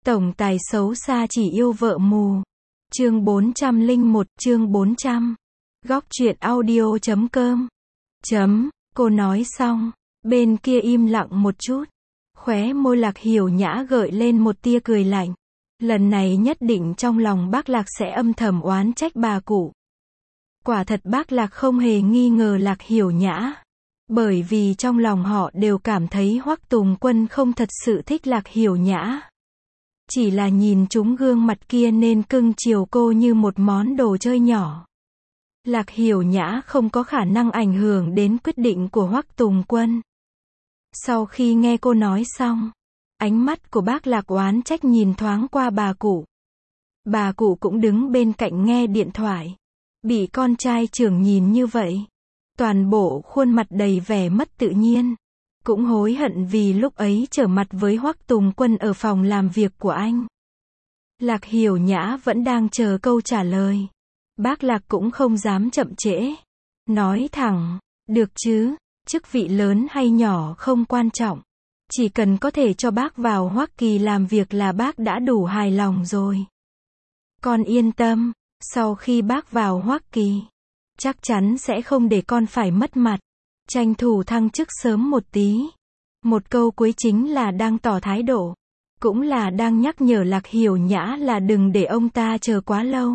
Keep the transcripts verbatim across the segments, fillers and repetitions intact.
Tổng tài xấu xa chỉ yêu vợ mù. Chương bốn trăm lẻ một, chương bốn trăm. Góc truyện audio chấm com. Chấm, cô nói xong, bên kia im lặng một chút. Khóe môi Lạc Hiểu Nhã gợi lên một tia cười lạnh. Lần này nhất định trong lòng bác Lạc sẽ âm thầm oán trách bà cụ. Quả thật bác Lạc không hề nghi ngờ Lạc Hiểu Nhã. Bởi vì trong lòng họ đều cảm thấy Hoắc Tùng Quân không thật sự thích Lạc Hiểu Nhã. Chỉ là nhìn chúng gương mặt kia nên cưng chiều cô như một món đồ chơi nhỏ. Lạc Hiểu Nhã không có khả năng ảnh hưởng đến quyết định của Hoắc Tùng Quân. Sau khi nghe cô nói xong, ánh mắt của bác Lạc oán trách nhìn thoáng qua bà cụ. Bà cụ cũng đứng bên cạnh nghe điện thoại. Bị con trai trưởng nhìn như vậy, toàn bộ khuôn mặt đầy vẻ mất tự nhiên. Cũng hối hận vì lúc ấy trở mặt với Hoắc Tùng Quân ở phòng làm việc của anh. Lạc Hiểu Nhã vẫn đang chờ câu trả lời. Bác Lạc cũng không dám chậm trễ. Nói thẳng, được chứ, chức vị lớn hay nhỏ không quan trọng. Chỉ cần có thể cho bác vào Hoa Kỳ làm việc là bác đã đủ hài lòng rồi. Con yên tâm, sau khi bác vào Hoa Kỳ, chắc chắn sẽ không để con phải mất mặt. Tranh thủ thăng chức sớm một tí. Một câu cuối chính là đang tỏ thái độ. Cũng là đang nhắc nhở Lạc Hiểu Nhã là đừng để ông ta chờ quá lâu.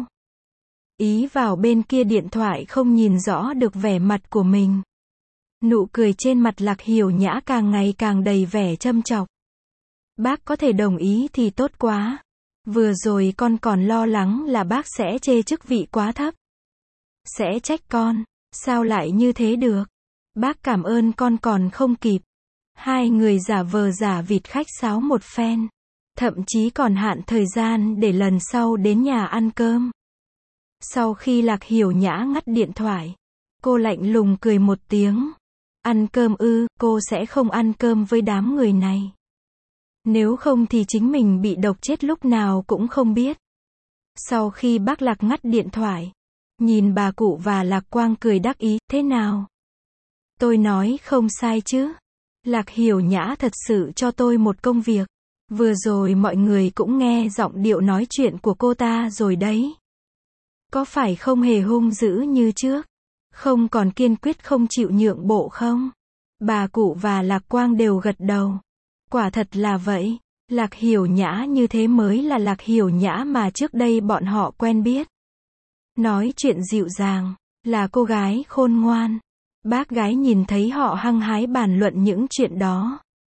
Ý vào bên kia điện thoại không nhìn rõ được vẻ mặt của mình. Nụ cười trên mặt Lạc Hiểu Nhã càng ngày càng đầy vẻ châm chọc. Bác có thể đồng ý thì tốt quá. Vừa rồi con còn lo lắng là bác sẽ chê chức vị quá thấp. Sẽ trách con, sao lại như thế được? Bác cảm ơn con còn không kịp. Hai người giả vờ giả vịt khách sáo một phen. Thậm chí còn hạn thời gian để lần sau đến nhà ăn cơm. Sau khi Lạc Hiểu Nhã ngắt điện thoại, cô lạnh lùng cười một tiếng. Ăn cơm ư, cô sẽ không ăn cơm với đám người này. Nếu không thì chính mình bị độc chết lúc nào cũng không biết. Sau khi bác Lạc ngắt điện thoại, nhìn bà cụ và Lạc Quang cười đắc ý, thế nào? Tôi nói không sai chứ. Lạc Hiểu Nhã thật sự cho tôi một công việc. Vừa rồi mọi người cũng nghe giọng điệu nói chuyện của cô ta rồi đấy. Có phải không hề hung dữ như trước? Không còn kiên quyết không chịu nhượng bộ không? Bà cụ và Lạc Quang đều gật đầu. Quả thật là vậy. Lạc Hiểu Nhã như thế mới là Lạc Hiểu Nhã mà trước đây bọn họ quen biết. Nói chuyện dịu dàng, là cô gái khôn ngoan. Bác gái nhìn thấy họ hăng hái bàn luận những chuyện đó.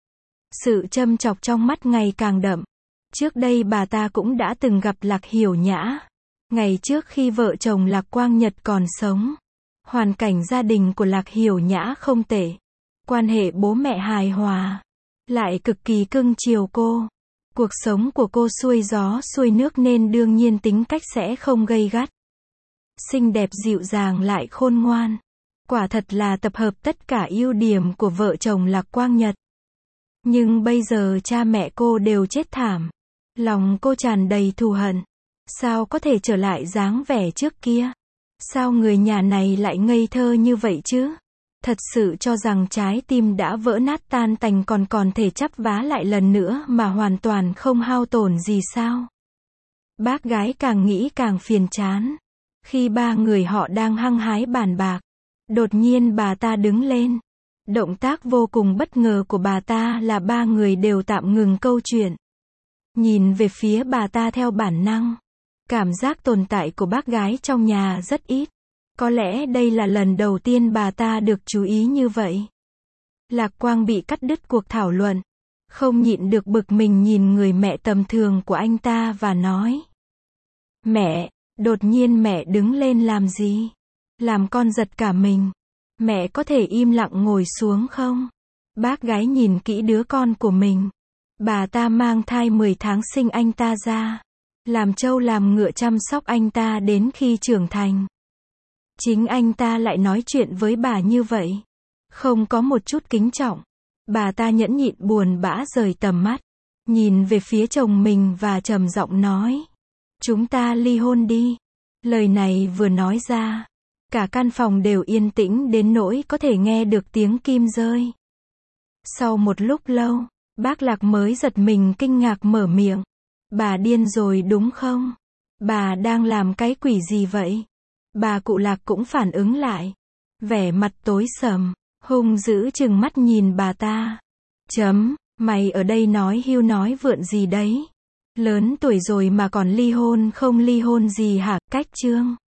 Sự châm chọc trong mắt ngày càng đậm. Trước đây bà ta cũng đã từng gặp Lạc Hiểu Nhã. Ngày trước khi vợ chồng Lạc Quang Nhật còn sống. Hoàn cảnh gia đình của Lạc Hiểu Nhã không tệ. Quan hệ bố mẹ hài hòa. Lại cực kỳ cưng chiều cô. Cuộc sống của cô xuôi gió xuôi nước nên đương nhiên tính cách sẽ không gay gắt. Xinh đẹp dịu dàng lại khôn ngoan. Quả thật là tập hợp tất cả ưu điểm của vợ chồng Lạc Quang Nhật. Nhưng bây giờ cha mẹ cô đều chết thảm. Lòng cô tràn đầy thù hận. Sao có thể trở lại dáng vẻ trước kia? Sao người nhà này lại ngây thơ như vậy chứ? Thật sự cho rằng trái tim đã vỡ nát tan tành còn còn thể chắp vá lại lần nữa mà hoàn toàn không hao tổn gì sao? Bác gái càng nghĩ càng phiền chán. Khi ba người họ đang hăng hái bàn bạc, đột nhiên bà ta đứng lên. Động tác vô cùng bất ngờ của bà ta là ba người đều tạm ngừng câu chuyện. Nhìn về phía bà ta theo bản năng. Cảm giác tồn tại của bác gái trong nhà rất ít. Có lẽ đây là lần đầu tiên bà ta được chú ý như vậy. Lạc Quang bị cắt đứt cuộc thảo luận. Không nhịn được bực mình nhìn người mẹ tầm thường của anh ta và nói. Mẹ, đột nhiên mẹ đứng lên làm gì? Làm con giật cả mình. Mẹ có thể im lặng ngồi xuống không? Bác gái nhìn kỹ đứa con của mình. Bà ta mang thai mười tháng sinh anh ta ra. Làm trâu làm ngựa chăm sóc anh ta đến khi trưởng thành. Chính anh ta lại nói chuyện với bà như vậy. Không có một chút kính trọng. Bà ta nhẫn nhịn buồn bã rời tầm mắt. Nhìn về phía chồng mình và trầm giọng nói. Chúng ta ly hôn đi. Lời này vừa nói ra. Cả căn phòng đều yên tĩnh đến nỗi có thể nghe được tiếng kim rơi. Sau một lúc lâu, bác Lạc mới giật mình kinh ngạc mở miệng. Bà điên rồi đúng không? Bà đang làm cái quỷ gì vậy? Bà cụ Lạc cũng phản ứng lại. Vẻ mặt tối sầm, hung dữ trừng mắt nhìn bà ta. Chấm, mày ở đây nói hưu nói vượn gì đấy? Lớn tuổi rồi mà còn ly hôn không ly hôn gì hả? Cách Trương